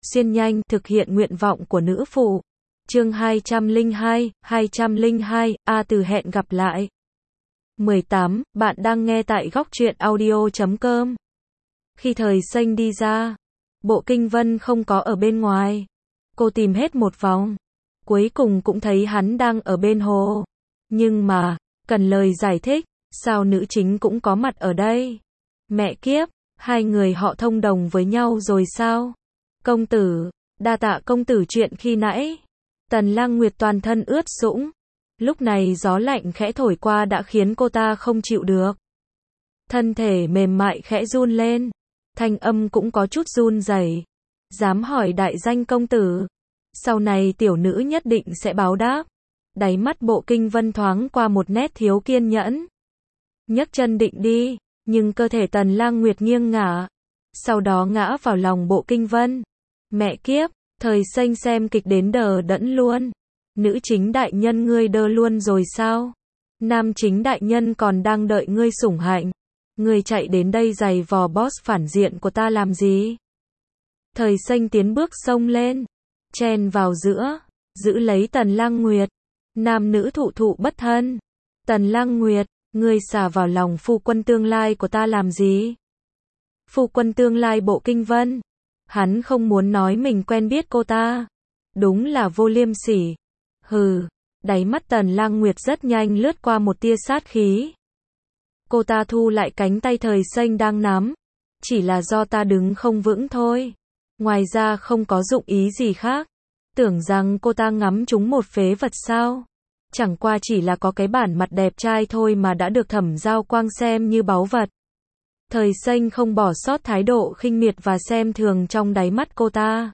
xuyên nhanh, thực hiện nguyện vọng của nữ phụ. Chương 202, từ hẹn gặp lại. 18, bạn đang nghe tại góc truyện audio.com. Khi Thời Xanh đi ra, Bộ Kinh Vân không có ở bên ngoài. Cô tìm hết một vòng, cuối cùng cũng thấy hắn đang ở bên hồ. Nhưng mà, cần lời giải thích, sao nữ chính cũng có mặt ở đây? Mẹ kiếp, hai người họ thông đồng với nhau rồi sao? Công tử, đa tạ công tử chuyện khi nãy. Tần Lang Nguyệt toàn thân ướt sũng. Lúc này gió lạnh khẽ thổi qua đã khiến cô ta không chịu được. Thân thể mềm mại khẽ run lên. Thanh âm cũng có chút run rẩy. Dám hỏi đại danh công tử. Sau này tiểu nữ nhất định sẽ báo đáp. Đáy mắt Bộ Kinh Vân thoáng qua một nét thiếu kiên nhẫn. Nhấc chân định đi, nhưng cơ thể Tần Lang Nguyệt nghiêng ngả. Sau đó ngã vào lòng Bộ Kinh Vân. Mẹ kiếp, Thời Xanh xem kịch đến đờ đẫn luôn. Nữ chính đại nhân ngươi đơ luôn rồi sao? Nam chính đại nhân còn đang đợi ngươi sủng hạnh. Ngươi chạy đến đây giày vò boss phản diện của ta làm gì? Thời Xanh tiến bước xông lên, chen vào giữa, giữ lấy Tần Lang Nguyệt. Nam nữ thụ thụ bất thân. Tần Lang Nguyệt, ngươi xả vào lòng phu quân tương lai của ta làm gì? Phu quân tương lai Bộ Kinh Vân. Hắn không muốn nói mình quen biết cô ta. Đúng là vô liêm sỉ. Hừ, đáy mắt Tần Lang Nguyệt rất nhanh lướt qua một tia sát khí. Cô ta thu lại cánh tay Thời Xanh đang nắm. Chỉ là do ta đứng không vững thôi. Ngoài ra không có dụng ý gì khác. Tưởng rằng cô ta ngắm chúng một phế vật sao? Chẳng qua chỉ là có cái bản mặt đẹp trai thôi mà đã được Thẩm Giao Quang xem như báu vật. Thời Xanh không bỏ sót thái độ khinh miệt và xem thường trong đáy mắt cô ta.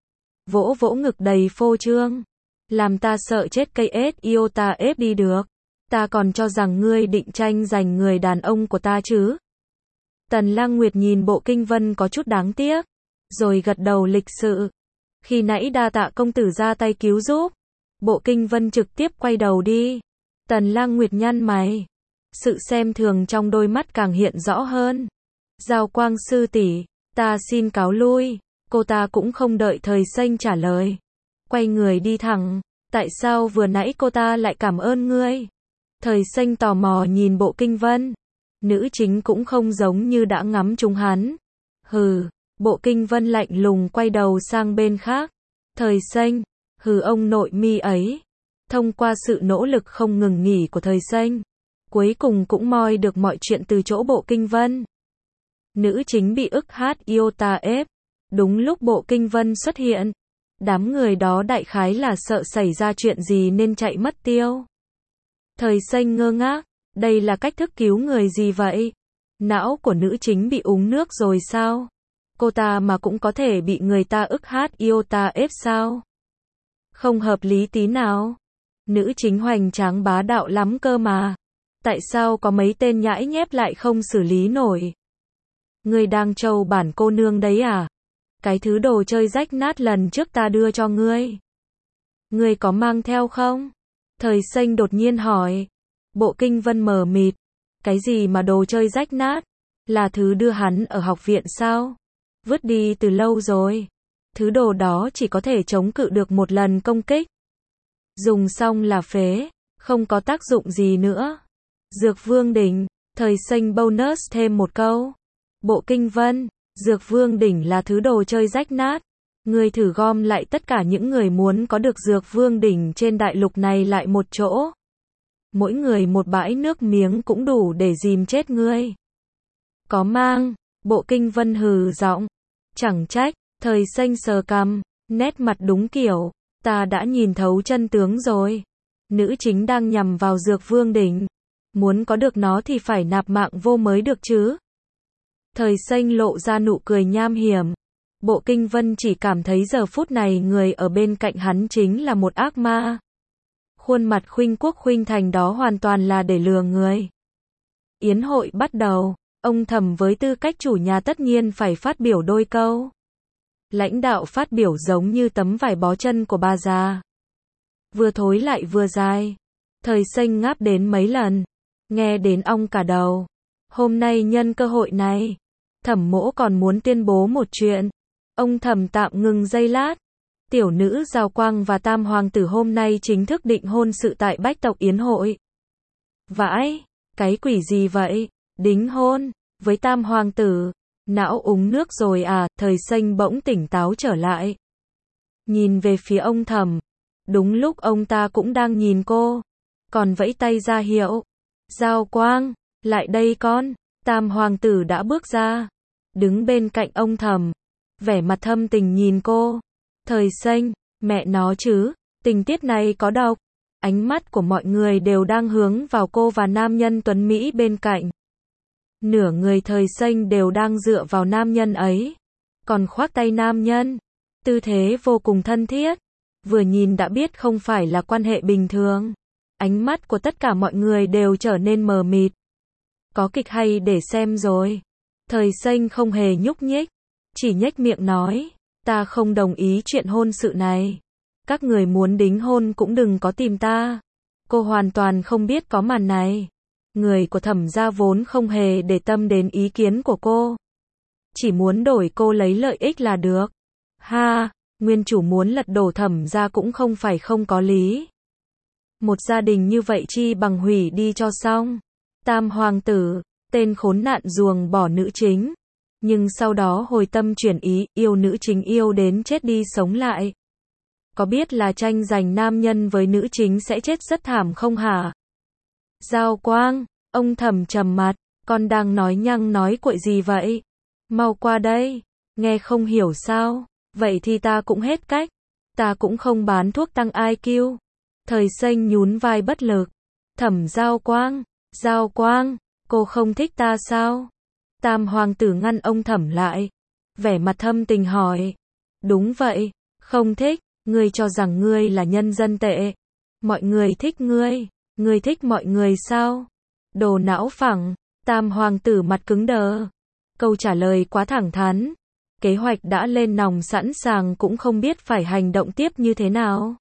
Vỗ vỗ ngực đầy phô trương. Làm ta sợ chết cây ết yêu ta ép đi được. Ta còn cho rằng ngươi định tranh giành người đàn ông của ta chứ. Tần Lang Nguyệt nhìn Bộ Kinh Vân có chút đáng tiếc. Rồi gật đầu lịch sự. Khi nãy đa tạ công tử ra tay cứu giúp. Bộ Kinh Vân trực tiếp quay đầu đi. Tần Lang Nguyệt nhăn mày. Sự xem thường trong đôi mắt càng hiện rõ hơn. Giao Quang sư tỷ, ta xin cáo lui. Cô ta cũng không đợi Thời Xanh trả lời. Quay người đi thẳng. Tại sao vừa nãy cô ta lại cảm ơn ngươi? Thời Xanh tò mò nhìn Bộ Kinh Vân. Nữ chính cũng không giống như đã ngắm trúng hắn. Hừ, Bộ Kinh Vân lạnh lùng quay đầu sang bên khác. Thời Xanh, hừ ông nội mi ấy. Thông qua sự nỗ lực không ngừng nghỉ của Thời Xanh, cuối cùng cũng moi được mọi chuyện từ chỗ Bộ Kinh Vân. Nữ chính bị ức hát yêu ta ép. Đúng lúc Bộ Kinh Vân xuất hiện, đám người đó đại khái là sợ xảy ra chuyện gì nên chạy mất tiêu. Thời Xanh ngơ ngác, đây là cách thức cứu người gì vậy? Não của nữ chính bị uống nước rồi sao? Cô ta mà cũng có thể bị người ta ức hát yêu ta ép sao? Không hợp lý tí nào. Nữ chính hoành tráng bá đạo lắm cơ mà. Tại sao có mấy tên nhãi nhép lại không xử lý nổi? Ngươi đang trâu bản cô nương đấy à? Cái thứ đồ chơi rách nát lần trước ta đưa cho ngươi. Ngươi có mang theo không? Thời Xanh đột nhiên hỏi. Bộ Kinh Vân mờ mịt. Cái gì mà đồ chơi rách nát? Là thứ đưa hắn ở học viện sao? Vứt đi từ lâu rồi. Thứ đồ đó chỉ có thể chống cự được một lần công kích. Dùng xong là phế, không có tác dụng gì nữa. Dược Vương Đỉnh, Thời Xanh bonus thêm một câu. Bộ Kinh Vân, Dược Vương Đỉnh là thứ đồ chơi rách nát. Ngươi thử gom lại tất cả những người muốn có được Dược Vương Đỉnh trên đại lục này lại một chỗ. Mỗi người một bãi nước miếng cũng đủ để dìm chết ngươi. Có mang, Bộ Kinh Vân hừ giọng. Chẳng trách, Thời Xanh sờ cằm, nét mặt đúng kiểu. Ta đã nhìn thấu chân tướng rồi. Nữ chính đang nhằm vào Dược Vương Đỉnh. Muốn có được nó thì phải nạp mạng vô mới được chứ. Thời Xanh lộ ra nụ cười nham hiểm. Bộ Kinh Vân chỉ cảm thấy giờ phút này người ở bên cạnh hắn chính là một ác ma. Khuôn mặt khuynh quốc khuynh thành đó hoàn toàn là để lừa người. Yến hội bắt đầu. Ông Thẩm với tư cách chủ nhà tất nhiên phải phát biểu đôi câu. Lãnh đạo phát biểu giống như tấm vải bó chân của bà già. Vừa thối lại vừa dài. Thời Xanh ngáp đến mấy lần. Nghe đến ong cả đầu. Hôm nay nhân cơ hội này, Thẩm Mỗ còn muốn tuyên bố một chuyện. Ông Thẩm tạm ngừng giây lát. Tiểu nữ Giao Quang và Tam Hoàng tử hôm nay chính thức định hôn sự tại Bách tộc yến hội. Vãi, cái quỷ gì vậy? Đính hôn, với Tam Hoàng tử. Não uống nước rồi à? Thời Xanh bỗng tỉnh táo trở lại. Nhìn về phía ông Thẩm. Đúng lúc ông ta cũng đang nhìn cô. Còn vẫy tay ra hiệu. Giao Quang, lại đây con. Tam Hoàng tử đã bước ra. Đứng bên cạnh ông Thẩm. Vẻ mặt thâm tình nhìn cô. Thời Xanh, mẹ nó chứ, tình tiết này có độc. Ánh mắt của mọi người đều đang hướng vào cô và nam nhân tuấn Mỹ bên cạnh. Nửa người Thời Xanh đều đang dựa vào nam nhân ấy. Còn khoác tay nam nhân. Tư thế vô cùng thân thiết. Vừa nhìn đã biết không phải là quan hệ bình thường. Ánh mắt của tất cả mọi người đều trở nên mờ mịt. Có kịch hay để xem rồi. Thời Xanh không hề nhúc nhích. Chỉ nhếch miệng nói. Ta không đồng ý chuyện hôn sự này. Các người muốn đính hôn cũng đừng có tìm ta. Cô hoàn toàn không biết có màn này. Người của Thẩm gia vốn không hề để tâm đến ý kiến của cô. Chỉ muốn đổi cô lấy lợi ích là được. Ha, nguyên chủ muốn lật đổ Thẩm gia cũng không phải không có lý. Một gia đình như vậy chi bằng hủy đi cho xong. Tam Hoàng tử, tên khốn nạn ruồng bỏ nữ chính. Nhưng sau đó hồi tâm chuyển ý, yêu nữ chính yêu đến chết đi sống lại. Có biết là tranh giành nam nhân với nữ chính sẽ chết rất thảm không hả? Giao Quang, ông Thẩm trầm mặt, con đang nói nhăng nói cuội gì vậy? Mau qua đây, nghe không hiểu sao? Vậy thì ta cũng hết cách. Ta cũng không bán thuốc tăng IQ. Thời Xanh nhún vai bất lực. Thẩm Giao Quang, cô không thích ta sao? Tam Hoàng tử ngăn ông Thẩm lại. Vẻ mặt thâm tình hỏi. Đúng vậy, không thích. Ngươi cho rằng ngươi là nhân dân tệ. Mọi người thích ngươi. Ngươi thích mọi người sao? Đồ não phẳng. Tam Hoàng tử mặt cứng đờ. Câu trả lời quá thẳng thắn. Kế hoạch đã lên nòng sẵn sàng cũng không biết phải hành động tiếp như thế nào.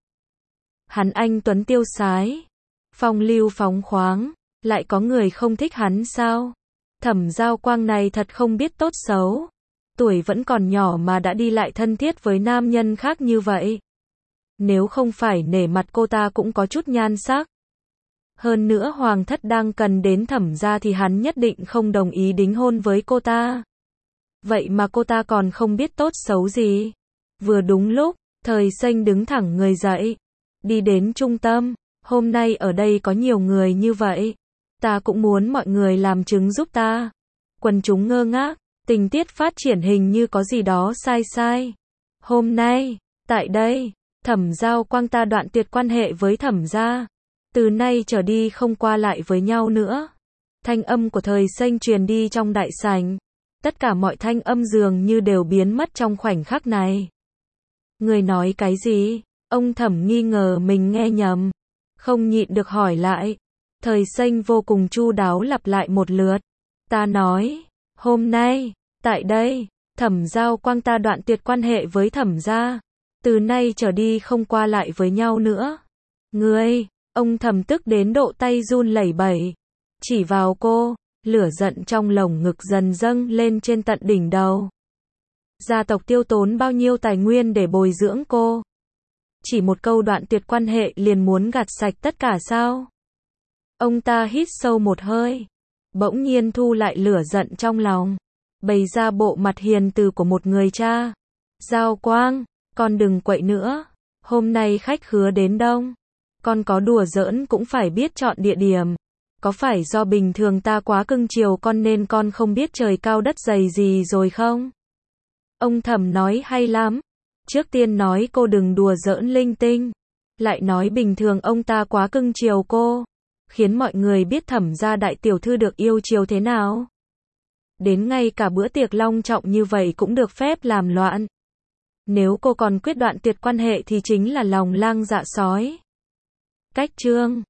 Hắn anh tuấn tiêu sái. Phong lưu phóng khoáng. Lại có người không thích hắn sao? Thẩm Giao Quang này thật không biết tốt xấu. Tuổi vẫn còn nhỏ mà đã đi lại thân thiết với nam nhân khác như vậy. Nếu không phải nể mặt cô ta cũng có chút nhan sắc. Hơn nữa Hoàng thất đang cần đến Thẩm gia thì hắn nhất định không đồng ý đính hôn với cô ta. Vậy mà cô ta còn không biết tốt xấu gì. Vừa đúng lúc, Thời Xanh đứng thẳng người dậy. Đi đến trung tâm. Hôm nay ở đây có nhiều người như vậy. Ta cũng muốn mọi người làm chứng giúp ta. Quần chúng ngơ ngác. Tình tiết phát triển hình như có gì đó sai. Hôm nay, tại đây, Thẩm Giao Quang ta đoạn tuyệt quan hệ với Thẩm gia. Từ nay trở đi không qua lại với nhau nữa. Thanh âm của Thời Xanh truyền đi trong đại sảnh. Tất cả mọi thanh âm dường như đều biến mất trong khoảnh khắc này. Người nói cái gì? Ông Thẩm nghi ngờ mình nghe nhầm. Không nhịn được hỏi lại. Thời Xanh vô cùng chu đáo lặp lại một lượt. Ta nói, hôm nay, tại đây, Thẩm Giao Quang ta đoạn tuyệt quan hệ với Thẩm gia. Từ nay trở đi không qua lại với nhau nữa. Ngươi, ông Thẩm tức đến độ tay run lẩy bẩy. Chỉ vào cô, lửa giận trong lồng ngực dần dâng lên trên tận đỉnh đầu. Gia tộc tiêu tốn bao nhiêu tài nguyên để bồi dưỡng cô? Chỉ một câu đoạn tuyệt quan hệ liền muốn gạt sạch tất cả sao? Ông ta hít sâu một hơi. Bỗng nhiên thu lại lửa giận trong lòng. Bày ra bộ mặt hiền từ của một người cha. Giao Quang, con đừng quậy nữa. Hôm nay khách khứa đến đông. Con có đùa giỡn cũng phải biết chọn địa điểm. Có phải do bình thường ta quá cưng chiều con nên con không biết trời cao đất dày gì rồi không? Ông Thẩm nói hay lắm. Trước tiên nói cô đừng đùa giỡn linh tinh. Lại nói bình thường ông ta quá cưng chiều cô. Khiến mọi người biết Thẩm gia đại tiểu thư được yêu chiều thế nào. Đến ngay cả bữa tiệc long trọng như vậy cũng được phép làm loạn. Nếu cô còn quyết đoạn tuyệt quan hệ thì chính là lòng lang dạ sói. Cách chương